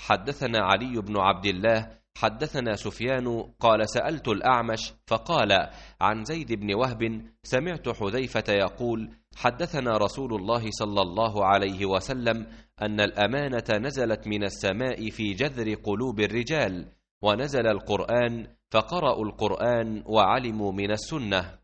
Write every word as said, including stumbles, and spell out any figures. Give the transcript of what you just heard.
حدثنا علي بن عبد الله حدثنا سفيان قال سألت الأعمش فقال عن زيد بن وهب سمعت حذيفة يقول حدثنا رسول الله صلى الله عليه وسلم أن الأمانة نزلت من السماء في جذر قلوب الرجال، ونزل القرآن فقرأوا القرآن وعلموا من السنة.